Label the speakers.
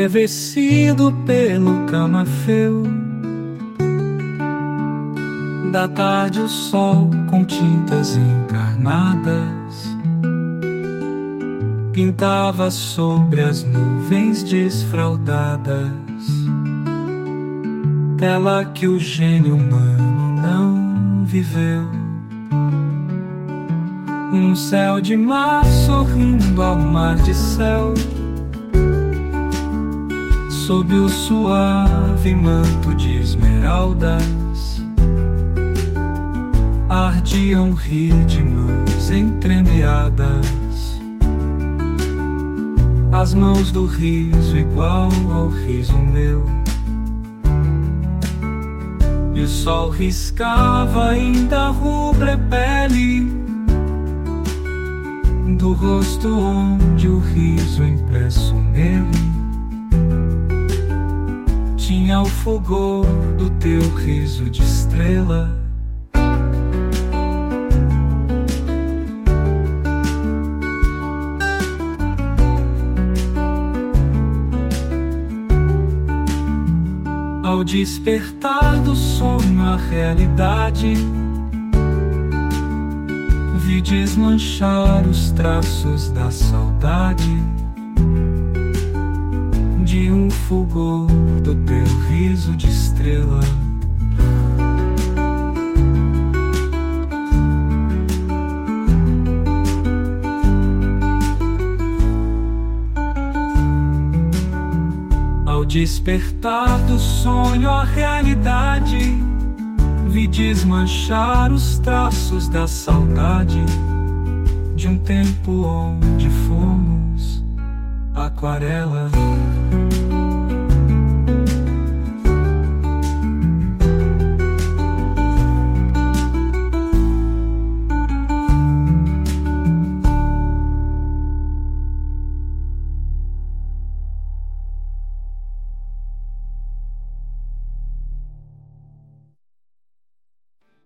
Speaker 1: embevecido pelo camafeu da tarde, o sol com tintas encarnadas pintava sobre as nuvens desfraldadas, tela que o gênio humano não viveu. Um céu de mar sorrindo ao mar de céu, sob o suave manto de esmeraldas, ardia um rio de mãos entremeadas, as mãos do riso igual ao riso meu. E o sol riscava ainda a rubra pele do rosto onde o riso impresso nele tinha o fulgor do teu riso de estrela. Ao despertar do sonho a realidade, vi desmanchar os traços da saudade de um fulgor do teu riso de estrela. Ao despertar do sonho a realidade, vi desmanchar os traços da saudade de um tempo onde fomos aquarela.